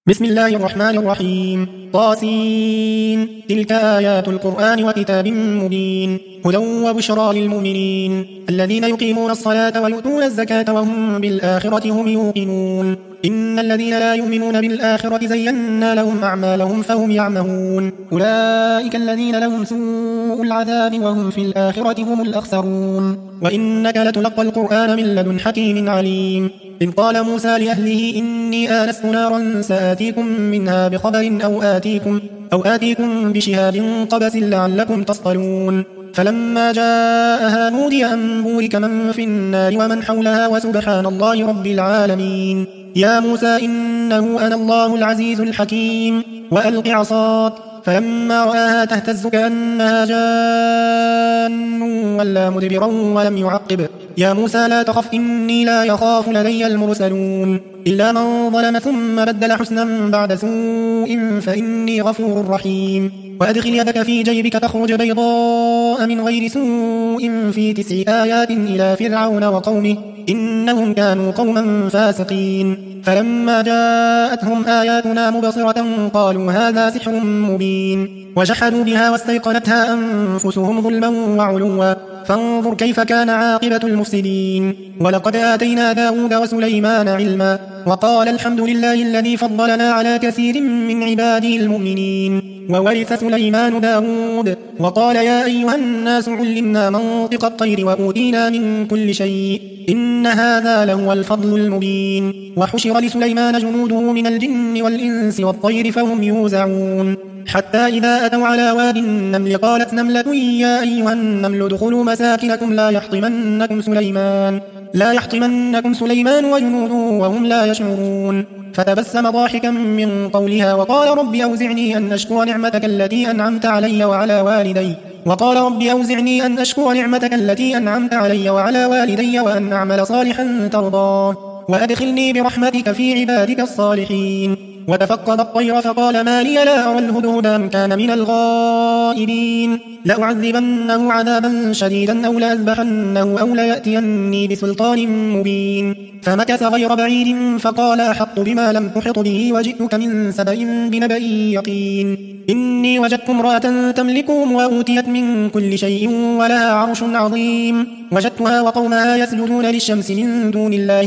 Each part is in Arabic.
بسم الله الرحمن الرحيم طاسين تلك آيات القرآن وكتاب مبين هدى وبشرى للمؤمنين الذين يقيمون الصلاة ويؤتون الزكاة وهم بالآخرة هم يوقنون إن الذين لا يؤمنون بالآخرة زينا لهم أعمالهم فهم يعمهون أولئك الذين لهم سوء العذاب وهم في الآخرة هم الأخسرون وإنك لتلقى القرآن من لدن حكيم عليم إذ قال موسى لأهله إني آنست نارا سآتيكم منها بخبر أو آتيكم بشهاب قبس لعلكم تصطلون فلما جاءها نودي أن بورك من في النار ومن حولها وسبحان الله رب العالمين يا موسى إنه أنا الله العزيز الحكيم وألق عصاك فلما رآها تهتز كأنها جان ولا مدبرا ولم يعقب يا موسى لا تخف إني لا يخاف لدي المرسلون إلا من ظلم ثم بدل حسنا بعد سوء فإني غفور رحيم وأدخل يدك في جيبك تخرج بيضاء من غير سوء في 9 آيات إلى فرعون وقومه إنهم كانوا قوما فاسقين فلما جاءتهم آياتنا مبصرة قالوا هذا سحر مبين وجحدوا بها واستيقنتها أنفسهم ظلما وعلوا فانظر كيف كان عاقبة المفسدين ولقد آتينا داود وسليمان علما وقال الحمد لله الذي فضلنا على كثير من عباده المؤمنين وورث سليمان داود وقال يا أيها الناس علمنا منطق الطير وأوتينا من كل شيء إن هذا لهو الفضل المبين وحشر لسليمان جنوده من الجن والإنس والطير فهم يوزعون حتى إذا أتوا على واد النمل قالت نملة يا أيها النمل ادخلوا مساكنكم لا يحطمنكم سليمان وجنوده وهم لا يشعرون فتبسم ضاحكا من قولها وقال رب أوزعني أن أشكر نعمتك التي أنعمت علي وعلى والدي وأن أعمل صالحا ترضاه وأدخلني برحمتك في عبادك الصالحين وتفقد الطير فقال ما لي لا أرى الهدهد أم كان من الغائبين لأعذبنه عذابا شديدا أو لأذبحنه أو ليأتيني بسلطان مبين فمكث غير بعيد فقال أحط بما لم تحط به وجئتك من سبأ بنبأ يقين إني وجدت امرأة تملكهم وأوتيت من كل شيء ولها عرش عظيم وجدتها وقومها يسجدون للشمس من دون الله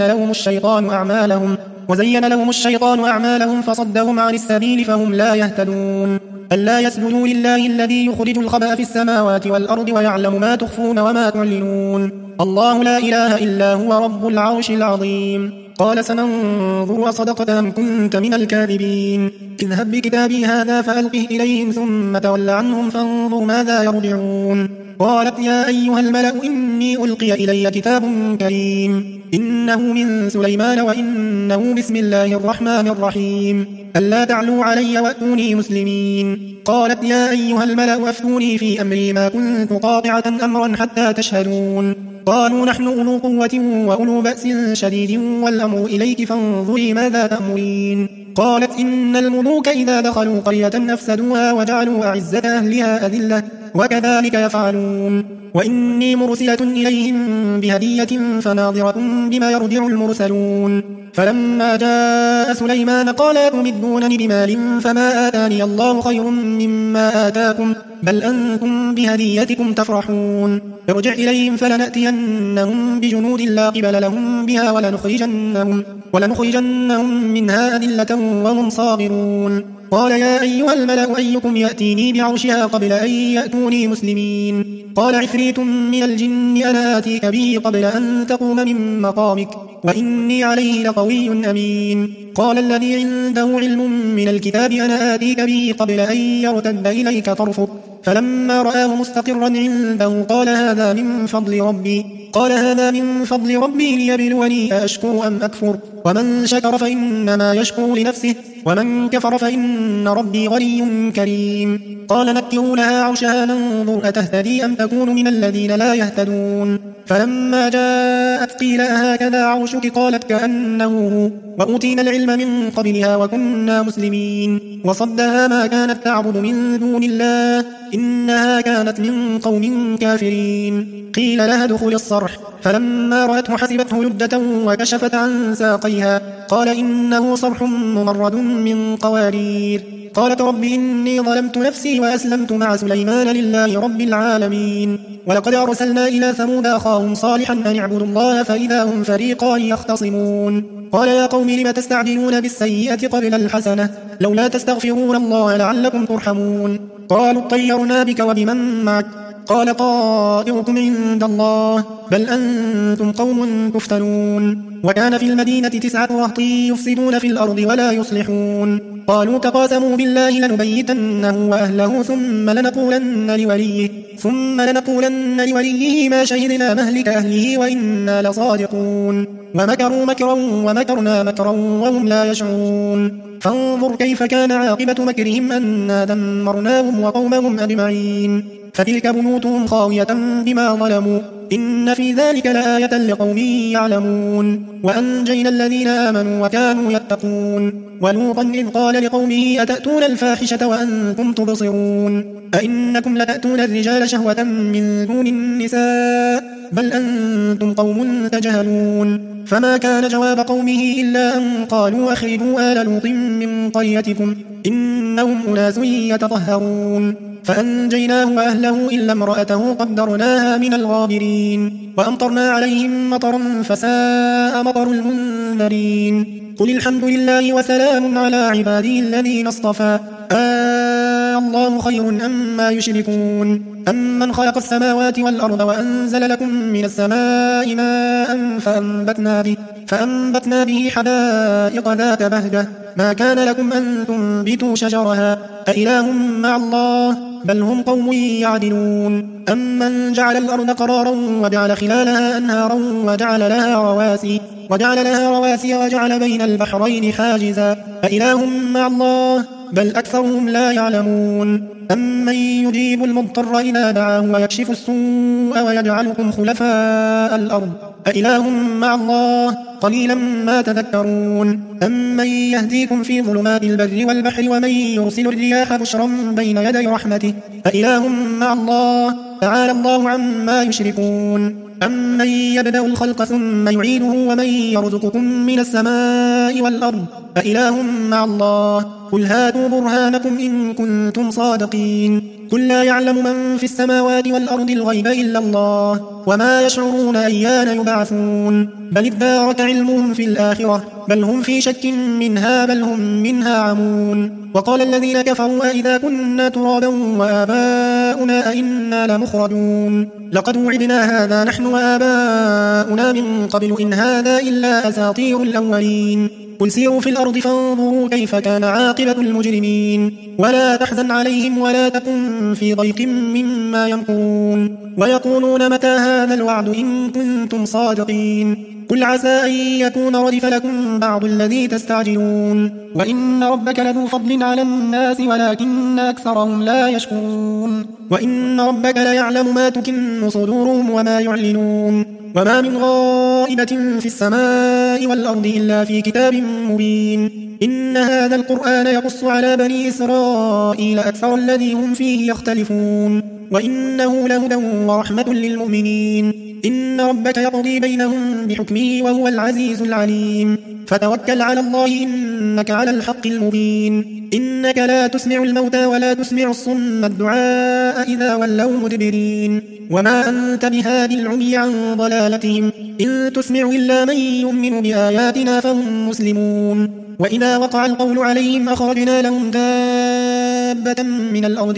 وزين لهم الشيطان أعمالهم فصدهم عن السبيل فهم لا يهتدون ألا يسجدوا لله الذي يخرج الخبأ في السماوات والأرض ويعلم ما تخفون وما تعلنون الله لا إله إلا هو رب العرش العظيم قال سننظر أصدقت أم كنت من الكاذبين اذهب بكتابي هذا فألقه إليهم ثم تول عنهم فانظر ماذا يرجعون قالت يا أيها الملأ إني ألقي إلي كتاب كريم إنه من سليمان وإنه بسم الله الرحمن الرحيم ألا تعلوا علي وأتوني مسلمين قالت يا أيها الملأ أفتوني في أمري ما كنت قاطعة أمرا حتى تشهدون قالوا نحن أولو قوة وأولو بأس شديد والأمر إليك فانظري ماذا تأمرين قالت إن الملوك إذا دخلوا قرية أفسدوها وجعلوا أعزة أهلها أذلة وكذلك يفعلون وإني مرسلة إليهم بهدية فناظرة بما يرجع المرسلون فلما جاء سليمان قال أتمدونني بمال فما آتاني الله خير مما آتاكم بل أنتم بهديتكم تفرحون ارجع إليهم فلنأتينهم بجنود لا قبل لهم بها ولنخرجنهم منها أذلة وهم صاغرون قال يا أيها الملأ أيكم يأتيني بعرشها قبل أن يأتوني مسلمين قال عفريت من الجن أنا آتيك به قبل أن تقوم من مقامك وإني عليه لقوي أمين قال الذي عنده علم من الكتاب أنا آتيك به قبل أن يرتد إليك طرفك فلما رآه مستقرا عنده قال هذا من فضل ربي ليبلوني أشكر أم أكفر ومن شكر فإنما يشكر لنفسه ومن كفر فإن ربي غني كريم قال نكروا لها عرشها ننظر أتهتدي أم تكون من الذين لا يهتدون فلما جاءت قيل أهكذا عرشك قالت كأنه هو وأوتينا العلم العلم من قبلها وكنا مسلمين وصدها ما كانت تعبد من دون الله إنها كانت من قوم كافرين قيل لها ادخل الصرح فلما رأته حسبته لجة وكشفت عن ساقيها قال إنه صرح ممرد من قوارير قالت رب إني ظلمت نفسي وأسلمت مع سليمان لله رب العالمين ولقد أرسلنا إلى ثمود أخاهم صالحا أن اعبدوا الله فإذا هم فريقان يختصمون قال يا قوم لم تستعجلون بالسيئة قبل الحسنة لولا تستغفرون الله لعلكم ترحمون قالوا اطيرنا بك وبمن معك قال طائركم عند الله بل أنتم قوم تفتنون وكان في المدينة 9 رهط يفسدون في الأرض ولا يصلحون قالوا تقاسموا بالله لنبيتنه وأهله ثم لنقولن لوليه ما شهدنا مهلك أهله وإنا لصادقون ومكروا مكرا ومكرنا مكرا وهم لا يشعرون فانظر كيف كان عاقبة مكرهم أنا دمرناهم وقومهم أجمعين فتلك بيوتهم خاوية بما ظلموا إن في ذلك لآية لقوم يعلمون وأنجينا الذين آمنوا وكانوا يتقون ولوطا إذ قال لقومه أتأتون الفاحشة وأنتم تبصرون أئنكم لتأتون الرجال شهوة من دون النساء بل أنتم قوم تجهلون فما كان جواب قومه إلا أن قالوا أخرجوا آل لوط من قريتكم إنهم أناس يتطهرون فأنجيناه وأهله إلا امرأته قدرناها من الغابرين وأمطرنا عليهم مطرا فساء مطر المنذرين قل الحمد لله وسلام على عباده الذين اصطفى الله خير أما يشركون أمن خلق السماوات والأرض وأنزل لكم من السماء ماء فأنبتنا به حدائق ذات بهجة ما كان لكم أن تنبتوا شجرها أإله مع الله بل هم قوم يعدلون أمن جعل الأرض قرارا وجعل خلالها أنهارا وجعل لها رواسي وجعل بين البحرين حاجزا أإله مع الله بل أكثرهم لا يعلمون أمن يجيب المضطر إذا دعاه ويكشف السوء ويجعلكم خلفاء الأرض أإله مع الله قليلا ما تذكرون أمن يهديكم في ظلمات البر والبحر ومن يرسل الرياح بشرا بين يدي رحمته أإله مع الله تعالى الله عما يشركون أمن يبدأ الخلق ثم يعيده ومن يرزقكم من السماء والأرض أإله مع الله قل هاتوا برهانكم إن كنتم صادقين قل لا يعلم من في السماوات والأرض الغيب إلا الله وما يشعرون أيان يبعثون بل ادارك علمهم في الآخرة بل هم في شك منها بل هم منها عمون وقال الذين كفروا أئذا كنا ترابا وآباؤنا أئنا لمخرجون لقد وعدنا هذا نحن وآباؤنا من قبل إن هذا إلا أساطير الأولين قل سيروا في الأرض فانظروا كيف كان عاقبة المجرمين ولا تحزن عليهم ولا تكن في ضيق مما يمكرون ويقولون متى هذا الوعد إن كنتم صادقين قل عسى أن يكون ردف لكم بعض الذي تستعجلون وإن ربك لذو فضل على الناس ولكن أكثرهم لا يشكرون وإن ربك ليعلم ما تكن صدورهم وما يعلنون وما من غائبة في السماء والأرض إلا في كتاب مبين إن هذا القرآن يقص على بني إسرائيل أكثر الذي هم فيه يختلفون وإنه لهدى ورحمة للمؤمنين إن ربك يقضي بينهم بحكمه وهو العزيز العليم فتوكل على الله إنك على الحق المبين إنك لا تسمع الموتى ولا تسمع الصم الدعاء إذا ولوا مدبرين وما أنت بهادي العمي عن ضلالتهم إن تسمع إلا من يؤمن بآياتنا فهم مسلمون وإذا وقع القول عليهم أخرجنا لهم دابة من الأرض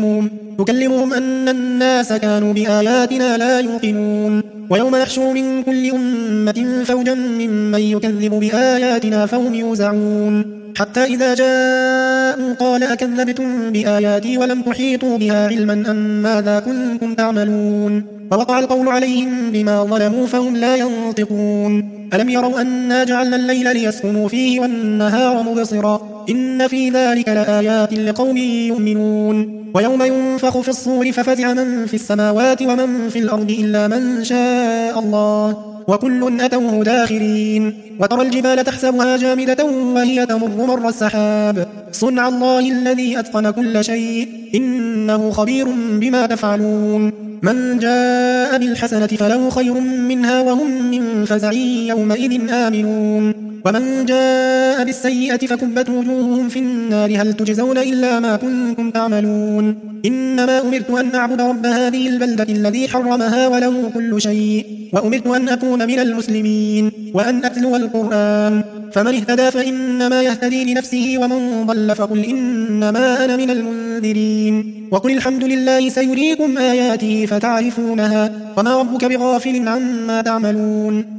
تكلمهم أن الناس كانوا بآياتنا لا يوقنون ويوم نحشر من كل أمة فوجا ممن يكذب بآياتنا فهم يوزعون حتى إذا جاءوا قال أكذبتم بآياتي ولم تحيطوا بها علما أم ماذا كنتم تعملون فوقع القول عليهم بما ظلموا فهم لا ينطقون ألم يروا أنا جعلنا الليل ليسكنوا فيه والنهار مبصرا إن في ذلك لآيات لقوم يؤمنون ويوم ينفخ في الصور ففزع من في السماوات ومن في الأرض إلا من شاء الله وكل أتوه داخرين وترى الجبال تحسبها جامدة وهي تمر مر السحاب صنع الله الذي أتقن كل شيء إنه خبير بما تفعلون من جاء بالحسنة فله خير منها وهم من فزع يومئذ آمنون ومن جاء بالسيئة فكبت وجوههم في النار هل تجزون إلا ما كنتم تعملون إنما أمرت أن أعبد رب هذه البلدة الذي حرمها وله كل شيء وأمرت أن أكون من المسلمين وأن أتلو القرآن فمن اهتدى فإنما يهتدي لنفسه ومن ضل فقل إنما أنا من المنذرين وقل الحمد لله سيريكم آياته فتعرفونها وما ربك بغافل عما تعملون